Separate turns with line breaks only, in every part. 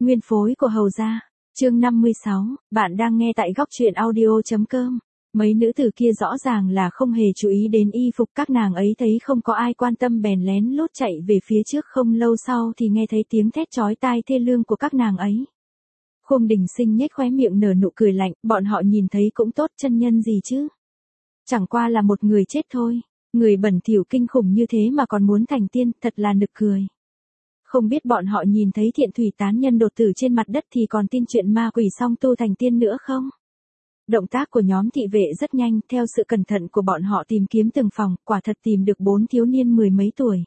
Nguyên phối của Hầu gia. Chương 56, bạn đang nghe tại góc truyện audio.com. Mấy nữ tử kia rõ ràng là không hề chú ý đến y phục các nàng ấy, thấy không có ai quan tâm bèn lén lút chạy về phía trước. Không lâu sau thì nghe thấy tiếng thét chói tai thê lương của các nàng ấy. Khương Đình Sinh nhếch khóe miệng nở nụ cười lạnh, bọn họ nhìn thấy cũng tốt, chân nhân gì chứ? Chẳng qua là một người chết thôi, người bẩn thỉu kinh khủng như thế mà còn muốn thành tiên, thật là nực cười. Không biết bọn họ nhìn thấy Thiện Thủy tán nhân đột tử trên mặt đất thì còn tin chuyện ma quỷ song tu thành tiên nữa không? Động tác của nhóm thị vệ rất nhanh, theo sự cẩn thận của bọn họ tìm kiếm từng phòng, quả thật tìm được 4 thiếu niên mười mấy tuổi.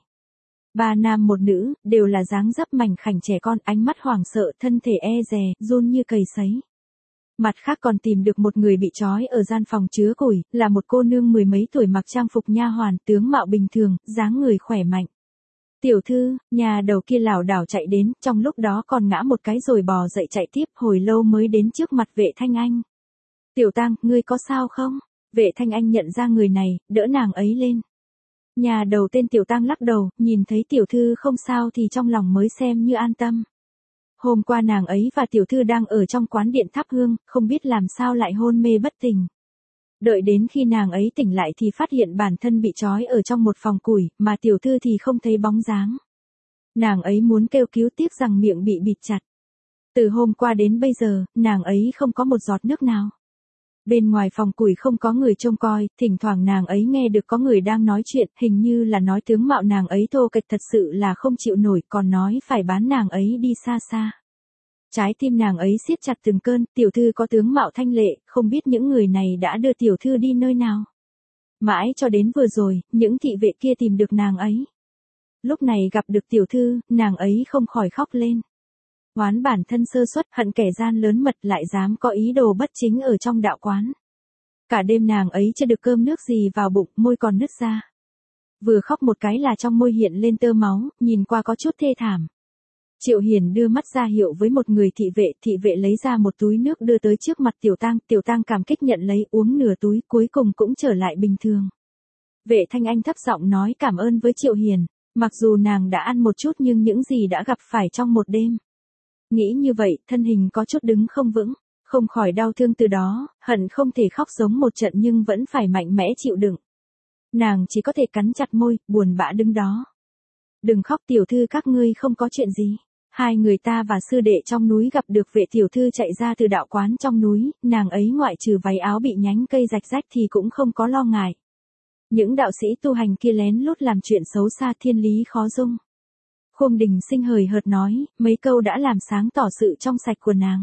3 nam 1 nữ, đều là dáng dấp mảnh khảnh trẻ con, ánh mắt hoảng sợ, thân thể e dè, run như cầy sấy. Mặt khác còn tìm được một người bị trói ở gian phòng chứa củi, là một cô nương mười mấy tuổi mặc trang phục nha hoàn, tướng mạo bình thường, dáng người khỏe mạnh. Tiểu thư, nhà đầu kia lảo đảo chạy đến, trong lúc đó còn ngã một cái rồi bò dậy chạy tiếp, hồi lâu mới đến trước mặt Vệ Thanh Anh. Tiểu Tăng, ngươi có sao không? Vệ Thanh Anh nhận ra người này, đỡ nàng ấy lên. Nhà đầu tên Tiểu Tăng lắc đầu, nhìn thấy tiểu thư không sao thì trong lòng mới xem như an tâm. Hôm qua nàng ấy và tiểu thư đang ở trong quán điện thắp hương, không biết làm sao lại hôn mê bất tỉnh. Đợi đến khi nàng ấy tỉnh lại thì phát hiện bản thân bị trói ở trong một phòng củi, mà tiểu thư thì không thấy bóng dáng. Nàng ấy muốn kêu cứu tiếc rằng miệng bị bịt chặt. Từ hôm qua đến bây giờ, nàng ấy không có một giọt nước nào. Bên ngoài phòng củi không có người trông coi, thỉnh thoảng nàng ấy nghe được có người đang nói chuyện, hình như là nói tướng mạo nàng ấy thô kệch thật sự là không chịu nổi, còn nói phải bán nàng ấy đi xa xa. Trái tim nàng ấy siết chặt từng cơn, tiểu thư có tướng mạo thanh lệ, không biết những người này đã đưa tiểu thư đi nơi nào. Mãi cho đến vừa rồi, những thị vệ kia tìm được nàng ấy. Lúc này gặp được tiểu thư, nàng ấy không khỏi khóc lên. Oán bản thân sơ suất, hận kẻ gian lớn mật lại dám có ý đồ bất chính ở trong đạo quán. Cả đêm nàng ấy chưa được cơm nước gì vào bụng, môi còn nứt ra. Vừa khóc một cái là trong môi hiện lên tơ máu, nhìn qua có chút thê thảm. Triệu Hiền đưa mắt ra hiệu với một người thị vệ lấy ra một túi nước đưa tới trước mặt Tiểu Tăng cảm kích nhận lấy, uống nửa túi, cuối cùng cũng trở lại bình thường. Vệ Thanh Anh thấp giọng nói cảm ơn với Triệu Hiền, mặc dù nàng đã ăn một chút nhưng những gì đã gặp phải trong một đêm. Nghĩ như vậy, thân hình có chút đứng không vững, không khỏi đau thương từ đó, hận không thể khóc giống một trận nhưng vẫn phải mạnh mẽ chịu đựng. Nàng chỉ có thể cắn chặt môi, buồn bã đứng đó. Đừng khóc tiểu thư, các ngươi không có chuyện gì. Hai người ta và sư đệ trong núi gặp được Vệ tiểu thư chạy ra từ đạo quán trong núi, nàng ấy ngoại trừ váy áo bị nhánh cây rạch rách thì cũng không có lo ngại. Những đạo sĩ tu hành kia lén lút làm chuyện xấu xa, thiên lý khó dung. Khương Đình Sinh hời hợt nói, mấy câu đã làm sáng tỏ sự trong sạch của nàng.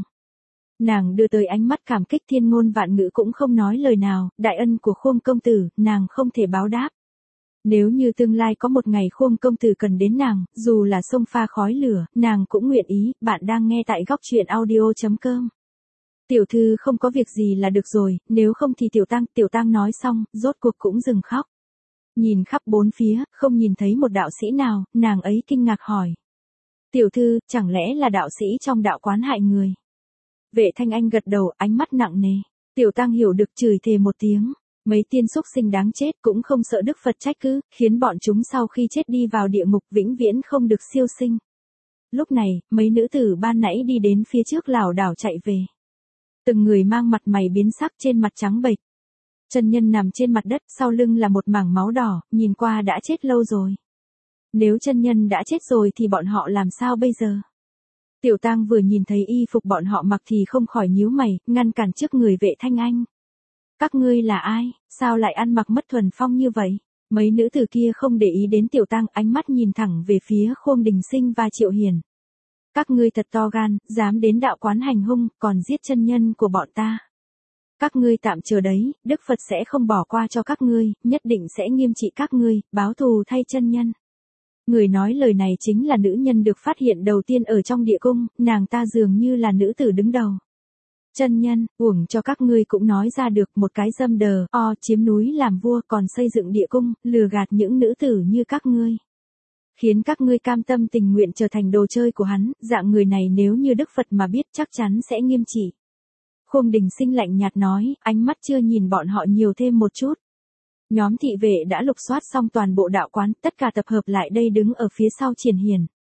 Nàng đưa tới ánh mắt cảm kích thiên ngôn vạn ngữ cũng không nói lời nào, đại ân của Khương công tử, nàng không thể báo đáp. Nếu như tương lai có một ngày Khương công tử cần đến nàng, dù là sông pha khói lửa, nàng cũng nguyện ý. Bạn đang nghe tại góc truyện audio.com. Tiểu thư không có việc gì là được rồi, nếu không thì Tiểu Tăng nói xong, rốt cuộc cũng dừng khóc. Nhìn khắp bốn phía, không nhìn thấy một đạo sĩ nào, nàng ấy kinh ngạc hỏi. Tiểu thư, chẳng lẽ là đạo sĩ trong đạo quán hại người? Vệ Thanh Anh gật đầu, ánh mắt nặng nề. Tiểu Tăng hiểu được, chửi thề một tiếng. Mấy tiên súc sinh đáng chết cũng không sợ Đức Phật trách cứ, khiến bọn chúng sau khi chết đi vào địa ngục vĩnh viễn không được siêu sinh. Lúc này, mấy nữ tử ban nãy đi đến phía trước lảo đảo chạy về. Từng người mang mặt mày biến sắc, trên mặt trắng bệch. Chân nhân nằm trên mặt đất, sau lưng là một mảng máu đỏ, nhìn qua đã chết lâu rồi. Nếu chân nhân đã chết rồi thì bọn họ làm sao bây giờ? Tiểu Tăng vừa nhìn thấy y phục bọn họ mặc thì không khỏi nhíu mày, ngăn cản trước người Vệ Thanh Anh. Các ngươi là ai, sao lại ăn mặc mất thuần phong như vậy? Mấy nữ tử kia không để ý đến Tiểu Tăng, ánh mắt nhìn thẳng về phía Khương Đình Sinh và Triệu Hiền. Các ngươi thật to gan, dám đến đạo quán hành hung, còn giết chân nhân của bọn ta. Các ngươi tạm chờ đấy, Đức Phật sẽ không bỏ qua cho các ngươi, nhất định sẽ nghiêm trị các ngươi, báo thù thay chân nhân. Người nói lời này chính là nữ nhân được phát hiện đầu tiên ở trong địa cung, nàng ta dường như là nữ tử đứng đầu. Chân nhân, uổng cho các ngươi cũng nói ra được một cái dâm đờ, chiếm núi làm vua còn xây dựng địa cung, lừa gạt những nữ tử như các ngươi. Khiến các ngươi cam tâm tình nguyện trở thành đồ chơi của hắn, dạng người này nếu như Đức Phật mà biết chắc chắn sẽ nghiêm trị. Khương Đình Sinh lạnh nhạt nói, ánh mắt chưa nhìn bọn họ nhiều thêm một chút. Nhóm thị vệ đã lục soát xong toàn bộ đạo quán, tất cả tập hợp lại đây đứng ở phía sau Triển Hiền.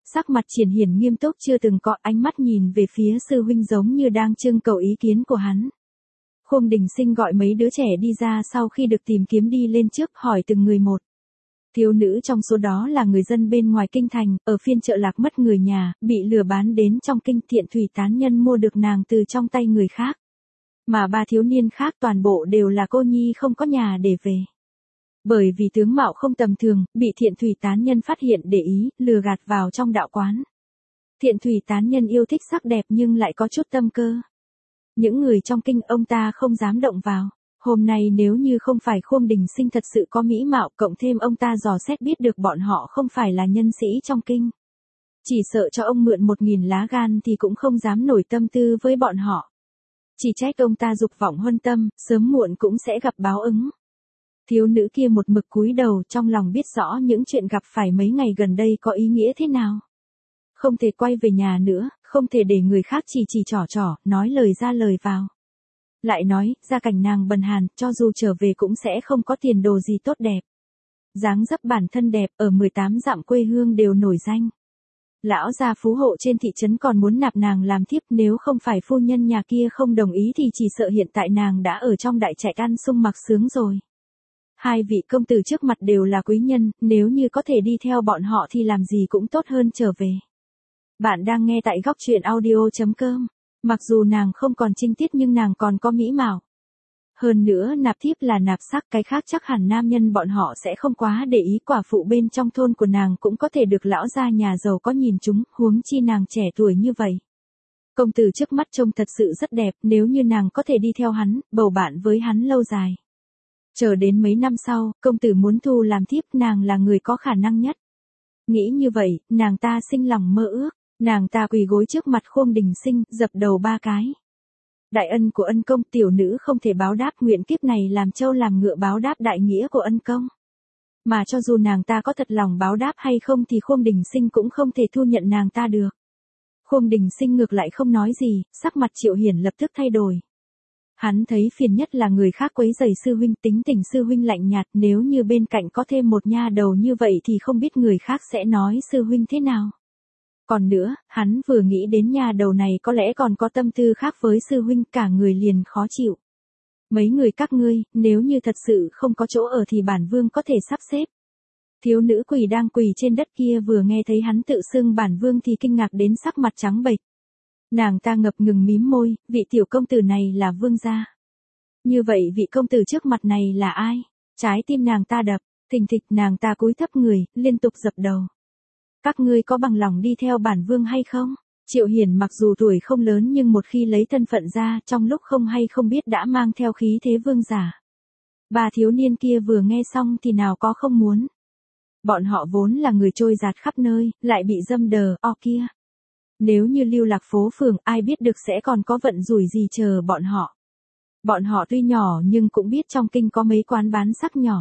sắc mặt Triển Hiển nghiêm túc chưa từng có, ánh mắt nhìn về phía sư huynh giống như đang trưng cầu ý kiến của hắn. Khương Đình Sinh gọi mấy đứa trẻ đi ra sau khi được tìm kiếm đi lên trước hỏi từng người một. Thiếu nữ trong số đó là người dân bên ngoài kinh thành, ở phiên chợ lạc mất người nhà, bị lừa bán đến trong kinh, Thiện Thủy tán nhân mua được nàng từ trong tay người khác. Mà ba thiếu niên khác toàn bộ đều là cô nhi không có nhà để về. Bởi vì tướng mạo không tầm thường, bị Thiện Thủy tán nhân phát hiện để ý, lừa gạt vào trong đạo quán. Thiện Thủy tán nhân yêu thích sắc đẹp nhưng lại có chút tâm cơ. Những người trong kinh ông ta không dám động vào. Hôm nay nếu như không phải Khương Đình Sinh thật sự có mỹ mạo, cộng thêm ông ta dò xét biết được bọn họ không phải là nhân sĩ trong kinh. Chỉ sợ cho ông mượn 1000 lá gan thì cũng không dám nổi tâm tư với bọn họ. Chỉ trách ông ta dục vọng huân tâm, sớm muộn cũng sẽ gặp báo ứng. Thiếu nữ kia một mực cúi đầu, trong lòng biết rõ những chuyện gặp phải mấy ngày gần đây có ý nghĩa thế nào. Không thể quay về nhà nữa, không thể để người khác chỉ trỏ, nói lời ra lời vào. Lại nói, gia cảnh nàng bần hàn, cho dù trở về cũng sẽ không có tiền đồ gì tốt đẹp. Dáng dấp bản thân đẹp, ở 18 dặm quê hương đều nổi danh. Lão gia phú hộ trên thị trấn còn muốn nạp nàng làm thiếp, nếu không phải phu nhân nhà kia không đồng ý thì chỉ sợ hiện tại nàng đã ở trong đại trạch ăn sung mặc sướng rồi. Hai vị công tử trước mặt đều là quý nhân, nếu như có thể đi theo bọn họ thì làm gì cũng tốt hơn trở về. Bạn đang nghe tại góc truyện audio.com. Mặc dù nàng không còn trinh tiết nhưng nàng còn có mỹ mạo. Hơn nữa nạp thiếp là nạp sắc, cái khác chắc hẳn nam nhân bọn họ sẽ không quá để ý, quả phụ bên trong thôn của nàng cũng có thể được lão gia nhà giàu có nhìn chúng, huống chi nàng trẻ tuổi như vậy. Công tử trước mắt trông thật sự rất đẹp, nếu như nàng có thể đi theo hắn, bầu bạn với hắn lâu dài. Chờ đến mấy năm sau, công tử muốn thu làm thiếp, nàng là người có khả năng nhất. Nghĩ như vậy, nàng ta sinh lòng mơ ước. Nàng ta quỳ gối trước mặt Khương Đình Sinh, dập đầu 3 cái. Đại ân của ân công, tiểu nữ không thể báo đáp, nguyện kiếp này làm trâu làm ngựa báo đáp đại nghĩa của ân công. Mà cho dù nàng ta có thật lòng báo đáp hay không thì Khương Đình Sinh cũng không thể thu nhận nàng ta được. Khương Đình Sinh ngược lại không nói gì, sắc mặt Triệu Hiển lập tức thay đổi. Hắn thấy phiền nhất là người khác quấy rầy sư huynh, tính tình sư huynh lạnh nhạt, nếu như bên cạnh có thêm một nha đầu như vậy thì không biết người khác sẽ nói sư huynh thế nào. Còn nữa, hắn vừa nghĩ đến nha đầu này có lẽ còn có tâm tư khác với sư huynh, cả người liền khó chịu. Mấy người các ngươi, nếu như thật sự không có chỗ ở thì bản vương có thể sắp xếp. Thiếu nữ quỳ đang quỳ trên đất kia vừa nghe thấy hắn tự xưng bản vương thì kinh ngạc đến sắc mặt trắng bệch. Nàng ta ngập ngừng mím môi, vị tiểu công tử này là vương gia. Như vậy vị công tử trước mặt này là ai? Trái tim nàng ta đập, thình thịch, nàng ta cúi thấp người, liên tục dập đầu. Các ngươi có bằng lòng đi theo bản vương hay không? Triệu Hiển mặc dù tuổi không lớn nhưng một khi lấy thân phận ra, trong lúc không hay không biết đã mang theo khí thế vương giả. Ba thiếu niên kia vừa nghe xong thì nào có không muốn. Bọn họ vốn là người trôi dạt khắp nơi, lại bị dâm đờ, kia. Nếu như lưu lạc phố phường, ai biết được sẽ còn có vận rủi gì chờ bọn họ. Bọn họ tuy nhỏ nhưng cũng biết trong kinh có mấy quán bán sắc nhỏ.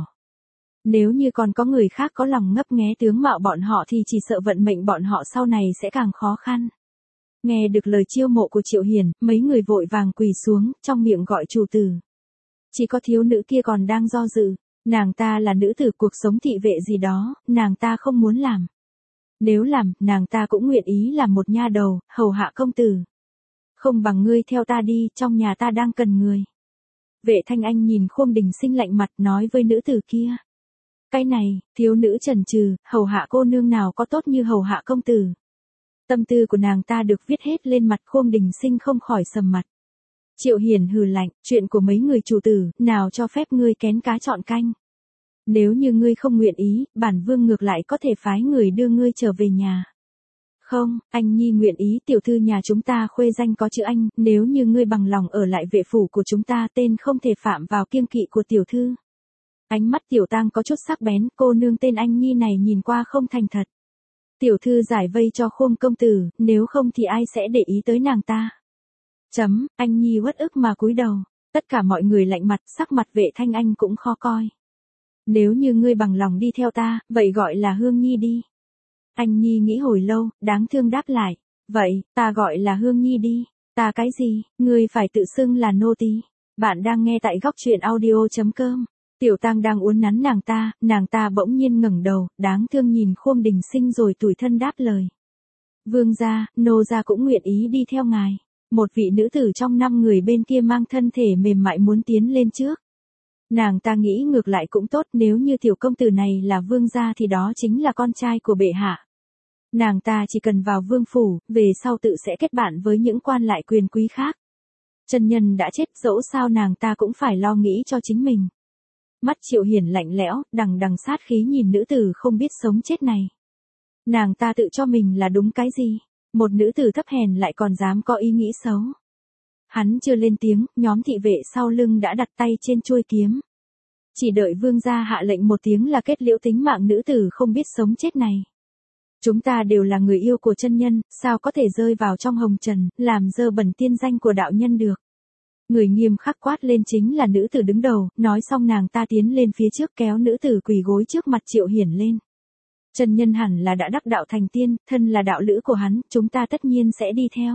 Nếu như còn có người khác có lòng ngấp nghé tướng mạo bọn họ thì chỉ sợ vận mệnh bọn họ sau này sẽ càng khó khăn. Nghe được lời chiêu mộ của Triệu Hiển, mấy người vội vàng quỳ xuống, trong miệng gọi chủ tử. Chỉ có thiếu nữ kia còn đang do dự, nàng ta là nữ tử, cuộc sống thị vệ gì đó, nàng ta không muốn làm. Nếu làm, nàng ta cũng nguyện ý làm một nha đầu, hầu hạ công tử. Không bằng ngươi theo ta đi, trong nhà ta đang cần người. Vệ Thanh Anh nhìn Khương Đình Sinh lạnh mặt nói với nữ tử kia. Cái này, thiếu nữ chần chừ, hầu hạ cô nương nào có tốt như hầu hạ công tử. Tâm tư của nàng ta được viết hết lên mặt, Khương Đình Sinh không khỏi sầm mặt. Triệu Hiển hừ lạnh, chuyện của mấy người chủ tử, nào cho phép ngươi kén cá chọn canh. Nếu như ngươi không nguyện ý, bản vương ngược lại có thể phái người đưa ngươi trở về nhà. Không, anh nhi nguyện ý, tiểu thư nhà chúng ta khuê danh có chữ Anh, nếu như ngươi bằng lòng ở lại vệ phủ của chúng ta, tên không thể phạm vào kiêng kỵ của tiểu thư. Ánh mắt tiểu tang có chút sắc bén, cô nương tên Anh nhi này nhìn qua không thành thật. Tiểu thư giải vây cho Khương công tử, nếu không thì ai sẽ để ý tới nàng ta. Anh nhi uất ức mà cúi đầu, tất cả mọi người lạnh mặt, sắc mặt Vệ Thanh Anh cũng khó coi. Nếu như ngươi bằng lòng đi theo ta, vậy gọi là Hương Nhi đi. Anh nhi nghĩ hồi lâu, đáng thương đáp lại, vậy, ta gọi là Hương Nhi đi, ta cái gì, ngươi phải tự xưng là nô tỳ. Bạn đang nghe tại góc truyện audio.com. Tiểu tang đang uốn nắn nàng ta bỗng nhiên ngẩng đầu, đáng thương nhìn Khương Đình Sinh rồi tủi thân đáp lời. Vương gia, nô gia cũng nguyện ý đi theo ngài. Một vị nữ tử trong 5 người bên kia mang thân thể mềm mại muốn tiến lên trước. Nàng ta nghĩ ngược lại cũng tốt, nếu như tiểu công tử này là vương gia thì đó chính là con trai của bệ hạ. Nàng ta chỉ cần vào vương phủ, về sau tự sẽ kết bạn với những quan lại quyền quý khác. Chân nhân đã chết, dẫu sao nàng ta cũng phải lo nghĩ cho chính mình. Mắt Triệu Hiển lạnh lẽo, đằng đằng sát khí nhìn nữ tử không biết sống chết này. Nàng ta tự cho mình là đúng cái gì? Một nữ tử thấp hèn lại còn dám có ý nghĩ xấu. Hắn chưa lên tiếng, nhóm thị vệ sau lưng đã đặt tay trên chuôi kiếm. Chỉ đợi vương gia hạ lệnh một tiếng là kết liễu tính mạng nữ tử không biết sống chết này. Chúng ta đều là người yêu của chân nhân, sao có thể rơi vào trong hồng trần, làm dơ bẩn tiên danh của đạo nhân được. Người nghiêm khắc quát lên chính là nữ tử đứng đầu, nói xong nàng ta tiến lên phía trước kéo nữ tử quỳ gối trước mặt Triệu Hiển lên. Chân nhân hẳn là đã đắc đạo thành tiên, thân là đạo lữ của hắn, chúng ta tất nhiên sẽ đi theo.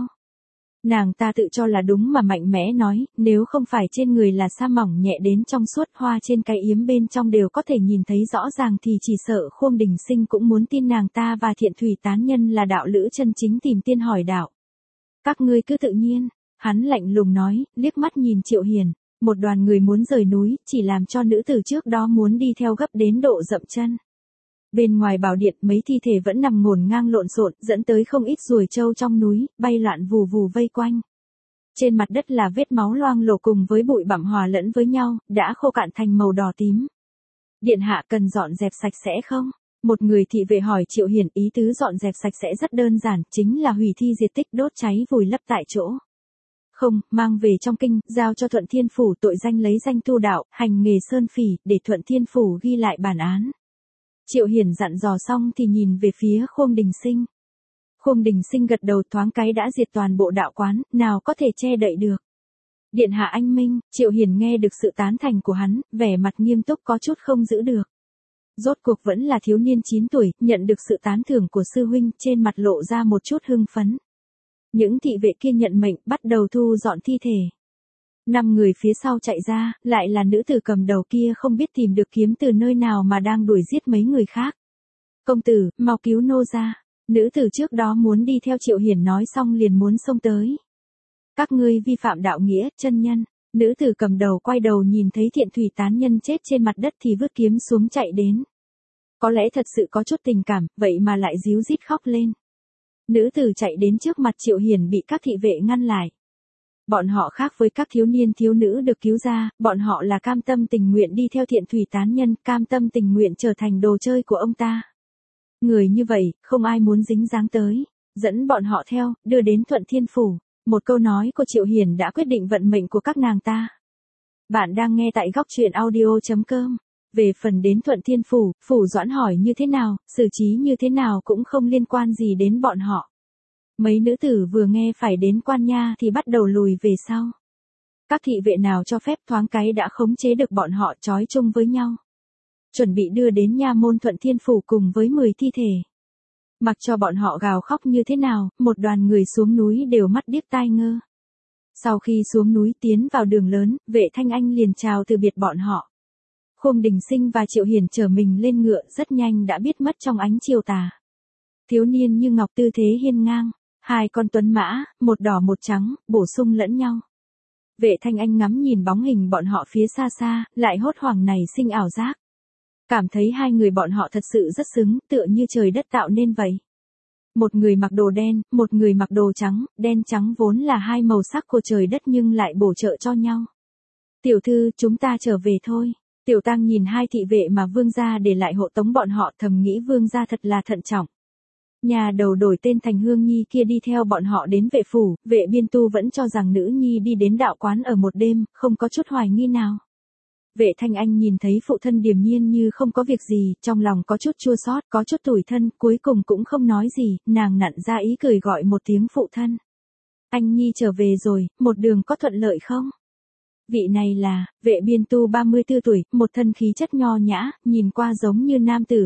Nàng ta tự cho là đúng mà mạnh mẽ nói, nếu không phải trên người là sa mỏng nhẹ đến trong suốt, hoa trên cái yếm bên trong đều có thể nhìn thấy rõ ràng thì chỉ sợ Khuông Đình Sinh cũng muốn tin nàng ta và Thiện Thủy tán nhân là đạo lữ chân chính tìm tiên hỏi đạo. Các ngươi cứ tự nhiên, hắn lạnh lùng nói, liếc mắt nhìn Triệu Hiển, một đoàn người muốn rời núi, chỉ làm cho nữ tử trước đó muốn đi theo gấp đến độ dậm chân. Bên ngoài bảo điện mấy thi thể vẫn nằm ngổn ngang lộn xộn, dẫn tới không ít ruồi trâu trong núi, bay loạn vù vù vây quanh. Trên mặt đất là vết máu loang lổ cùng với bụi bặm hòa lẫn với nhau, đã khô cạn thành màu đỏ tím. Điện hạ cần dọn dẹp sạch sẽ không? Một người thị vệ hỏi Triệu Hiển, ý tứ dọn dẹp sạch sẽ rất đơn giản, chính là hủy thi diệt tích, đốt cháy vùi lấp tại chỗ. Không, mang về trong kinh, giao cho Thuận Thiên Phủ, tội danh lấy danh tu đạo, hành nghề sơn phỉ, để Thuận Thiên Phủ ghi lại bản án. Triệu Hiển dặn dò xong thì nhìn về phía Khuông Đình Sinh. Khuông Đình Sinh gật đầu, thoáng cái đã diệt toàn bộ đạo quán, nào có thể che đậy được. Điện hạ anh minh, Triệu Hiển nghe được sự tán thành của hắn, vẻ mặt nghiêm túc có chút không giữ được. Rốt cuộc vẫn là thiếu niên 9 tuổi, nhận được sự tán thưởng của sư huynh, trên mặt lộ ra một chút hưng phấn. Những thị vệ kia nhận mệnh, bắt đầu thu dọn thi thể. 5 người phía sau chạy ra, lại là nữ tử cầm đầu kia không biết tìm được kiếm từ nơi nào mà đang đuổi giết mấy người khác. Công tử, mau cứu nô ra. Nữ tử trước đó muốn đi theo Triệu Hiển nói xong liền muốn xông tới. Các ngươi vi phạm đạo nghĩa, chân nhân. Nữ tử cầm đầu quay đầu nhìn thấy Thiện Thủy tán nhân chết trên mặt đất thì vứt kiếm xuống chạy đến. Có lẽ thật sự có chút tình cảm, vậy mà lại ríu rít khóc lên. Nữ tử chạy đến trước mặt Triệu Hiển bị các thị vệ ngăn lại. Bọn họ khác với các thiếu niên thiếu nữ được cứu ra, bọn họ là cam tâm tình nguyện đi theo Thiện Thủy tán nhân, cam tâm tình nguyện trở thành đồ chơi của ông ta. Người như vậy, không ai muốn dính dáng tới. Dẫn bọn họ theo, đưa đến Thuận Thiên Phủ. Một câu nói của Triệu Hiển đã quyết định vận mệnh của các nàng ta. Bạn đang nghe tại góc truyện audio.com. Về phần đến Thuận Thiên Phủ, Phủ Doãn hỏi như thế nào, xử trí như thế nào cũng không liên quan gì đến bọn họ. Mấy nữ tử vừa nghe phải đến quan nha thì bắt đầu lùi về sau. Các thị vệ nào cho phép thoáng cái đã khống chế được bọn họ trói chung với nhau. Chuẩn bị đưa đến nha môn Thuận Thiên Phủ cùng với 10 thi thể. Mặc cho bọn họ gào khóc như thế nào, một đoàn người xuống núi đều mắt điếc tai ngơ. Sau khi xuống núi tiến vào đường lớn, Vệ Thanh Anh liền chào từ biệt bọn họ. Khuông Đình Sinh và Triệu Hiển chở mình lên ngựa rất nhanh đã biết mất trong ánh chiều tà. Thiếu niên như ngọc tư thế hiên ngang, 2 con tuấn mã, một đỏ một trắng, bổ sung lẫn nhau. Vệ Thanh Anh ngắm nhìn bóng hình bọn họ phía xa xa, lại hốt hoảng này sinh ảo giác. Cảm thấy 2 người bọn họ thật sự rất xứng, tựa như trời đất tạo nên vậy. Một người mặc đồ đen, một người mặc đồ trắng, đen trắng vốn là 2 màu sắc của trời đất nhưng lại bổ trợ cho nhau. Tiểu thư, chúng ta trở về thôi. Tiểu Tăng nhìn 2 thị vệ mà vương gia để lại hộ tống bọn họ, thầm nghĩ vương gia thật là thận trọng. Nhà đầu đổi tên thành Hương Nhi kia đi theo bọn họ đến Vệ phủ, Vệ Biên Tu vẫn cho rằng nữ nhi đi đến đạo quán ở một đêm, không có chút hoài nghi nào. Vệ Thanh Anh nhìn thấy phụ thân điềm nhiên như không có việc gì, trong lòng có chút chua xót, có chút tủi thân, cuối cùng cũng không nói gì, nàng nặn ra ý cười gọi một tiếng phụ thân. Anh Nhi trở về rồi, một đường có thuận lợi không? Vị này là, Vệ Biên Tu 34 tuổi, một thân khí chất nho nhã, nhìn qua giống như nam tử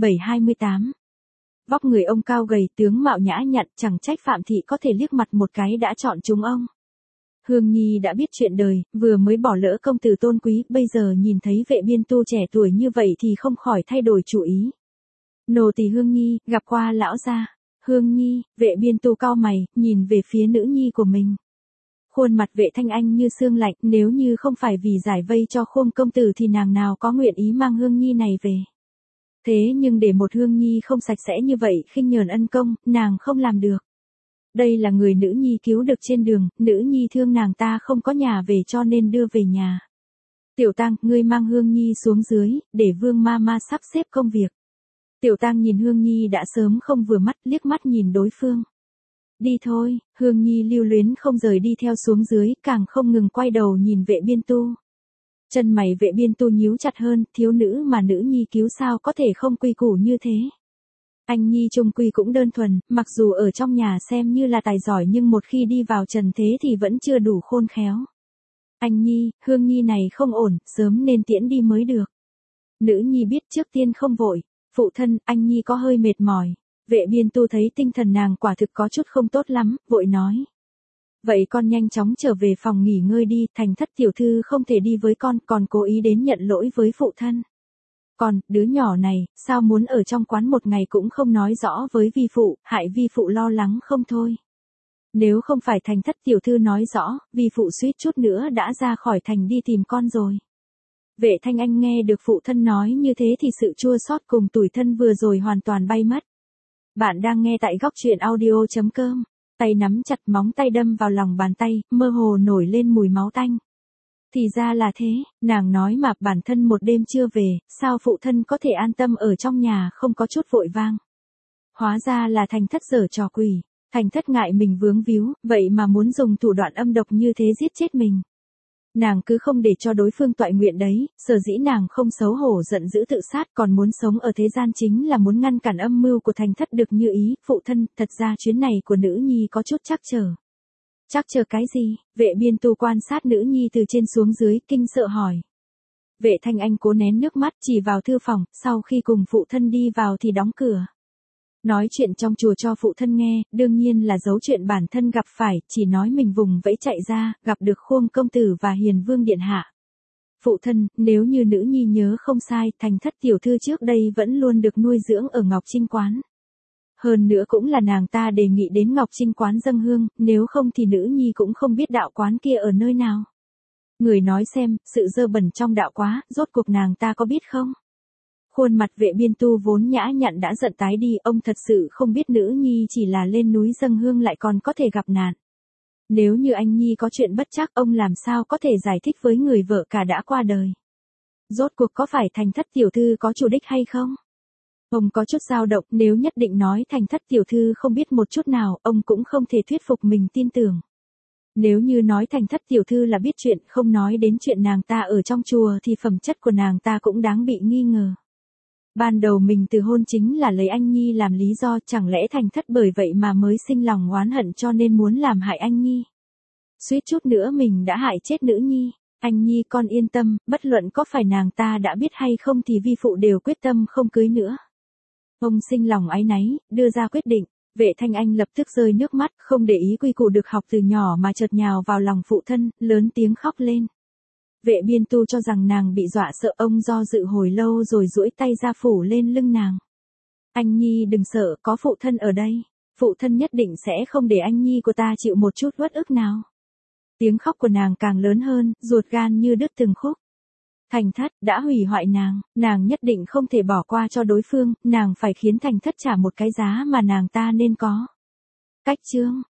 27-28. Vóc người ông cao gầy, tướng mạo nhã nhặn, chẳng trách Phạm Thị có thể liếc mặt một cái đã chọn chúng ông. Hương Nhi đã biết chuyện đời, vừa mới bỏ lỡ công tử tôn quý, bây giờ nhìn thấy Vệ Biên Tu trẻ tuổi như vậy thì không khỏi thay đổi chủ ý. Nô tỳ Hương Nhi, gặp qua lão gia. Hương Nhi, Vệ Biên Tu cau mày, nhìn về phía nữ nhi của mình. Khuôn mặt Vệ Thanh Anh như sương lạnh, nếu như không phải vì giải vây cho Khôn công tử thì nàng nào có nguyện ý mang Hương Nhi này về. Thế nhưng để một Hương Nhi không sạch sẽ như vậy khinh nhờn ân công, nàng không làm được. Đây là người nữ nhi cứu được trên đường, nữ nhi thương nàng ta không có nhà về cho nên đưa về nhà. Tiểu Tang, ngươi mang Hương Nhi xuống dưới, để Vương Mama sắp xếp công việc. Tiểu Tang nhìn Hương Nhi đã sớm không vừa mắt, liếc mắt nhìn đối phương. Đi thôi, Hương Nhi lưu luyến không rời đi theo xuống dưới, càng không ngừng quay đầu nhìn Vệ Biên Tu. Chân mày Vệ Biên Tu nhíu chặt hơn, thiếu nữ mà nữ nhi cứu sao có thể không quy củ như thế. Anh Nhi chung quy cũng đơn thuần, mặc dù ở trong nhà xem như là tài giỏi nhưng một khi đi vào trần thế thì vẫn chưa đủ khôn khéo. Anh Nhi, Hương Nhi này không ổn, sớm nên tiễn đi mới được. Nữ nhi biết trước tiên không vội. Phụ thân, anh Nhi có hơi mệt mỏi. Vệ Biên Tu thấy tinh thần nàng quả thực có chút không tốt lắm, vội nói. Vậy con nhanh chóng trở về phòng nghỉ ngơi đi, Thành Thất tiểu thư không thể đi với con, còn cố ý đến nhận lỗi với phụ thân. Còn, đứa nhỏ này, sao muốn ở trong quán một ngày cũng không nói rõ với vi phụ, hại vi phụ lo lắng không thôi. Nếu không phải Thành Thất tiểu thư nói rõ, vi phụ suýt chút nữa đã ra khỏi thành đi tìm con rồi. Vệ Thanh Anh nghe được phụ thân nói như thế thì sự chua xót cùng tủi thân vừa rồi hoàn toàn bay mất. Bạn đang nghe tại góc truyện audio.com. Tay nắm chặt móng tay đâm vào lòng bàn tay, mơ hồ nổi lên mùi máu tanh. Thì ra là thế, nàng nói mà bản thân một đêm chưa về, sao phụ thân có thể an tâm ở trong nhà không có chút vội vang. Hóa ra là Thành Thất giở trò quỷ, Thành Thất ngại mình vướng víu, vậy mà muốn dùng thủ đoạn âm độc như thế giết chết mình. Nàng cứ không để cho đối phương toại nguyện đấy, sở dĩ nàng không xấu hổ giận dữ tự sát còn muốn sống ở thế gian chính là muốn ngăn cản âm mưu của Thành Thất được như ý. Phụ thân, thật ra chuyến này của nữ nhi có chút trắc trở. Trắc trở cái gì? Vệ Biên Tu quan sát nữ nhi từ trên xuống dưới, kinh sợ hỏi. Vệ Thanh Anh cố nén nước mắt chỉ vào thư phòng, sau khi cùng phụ thân đi vào thì đóng cửa. Nói chuyện trong chùa cho phụ thân nghe, đương nhiên là giấu chuyện bản thân gặp phải, chỉ nói mình vùng vẫy chạy ra, gặp được Khôn công tử và Hiền Vương điện hạ. Phụ thân, nếu như nữ nhi nhớ không sai, Thành Thất tiểu thư trước đây vẫn luôn được nuôi dưỡng ở Ngọc Trinh quán. Hơn nữa cũng là nàng ta đề nghị đến Ngọc Trinh quán dâng hương, nếu không thì nữ nhi cũng không biết đạo quán kia ở nơi nào. Người nói xem, sự dơ bẩn trong đạo quá, rốt cuộc nàng ta có biết không? Khuôn mặt Vệ Biên Tu vốn nhã nhặn đã giận tái đi, ông thật sự không biết nữ nhi chỉ là lên núi dâng hương lại còn có thể gặp nạn. Nếu như anh Nhi có chuyện bất trắc ông làm sao có thể giải thích với người vợ cả đã qua đời. Rốt cuộc có phải Thành Thất tiểu thư có chủ đích hay không? Ông có chút dao động, nếu nhất định nói Thành Thất tiểu thư không biết một chút nào, ông cũng không thể thuyết phục mình tin tưởng. Nếu như nói Thành Thất tiểu thư là biết chuyện, không nói đến chuyện nàng ta ở trong chùa thì phẩm chất của nàng ta cũng đáng bị nghi ngờ. Ban đầu mình từ hôn chính là lấy anh Nhi làm lý do, chẳng lẽ Thành Thất bởi vậy mà mới sinh lòng oán hận cho nên muốn làm hại anh Nhi. Suýt chút nữa mình đã hại chết nữ nhi. Anh Nhi con yên tâm, bất luận có phải nàng ta đã biết hay không thì vi phụ đều quyết tâm không cưới nữa. Ông sinh lòng áy náy, đưa ra quyết định. Vệ Thanh Anh lập tức rơi nước mắt, không để ý quy củ được học từ nhỏ mà chợt nhào vào lòng phụ thân, lớn tiếng khóc lên. Vệ Biên Tu cho rằng nàng bị dọa sợ, ông do dự hồi lâu rồi duỗi tay ra phủ lên lưng nàng. Anh Nhi đừng sợ, có phụ thân ở đây. Phụ thân nhất định sẽ không để anh Nhi của ta chịu một chút uất ức nào. Tiếng khóc của nàng càng lớn hơn, ruột gan như đứt từng khúc. Thành Thất đã hủy hoại nàng nhất định không thể bỏ qua cho đối phương, nàng phải khiến Thành Thất trả một cái giá mà nàng ta nên có. Cách chương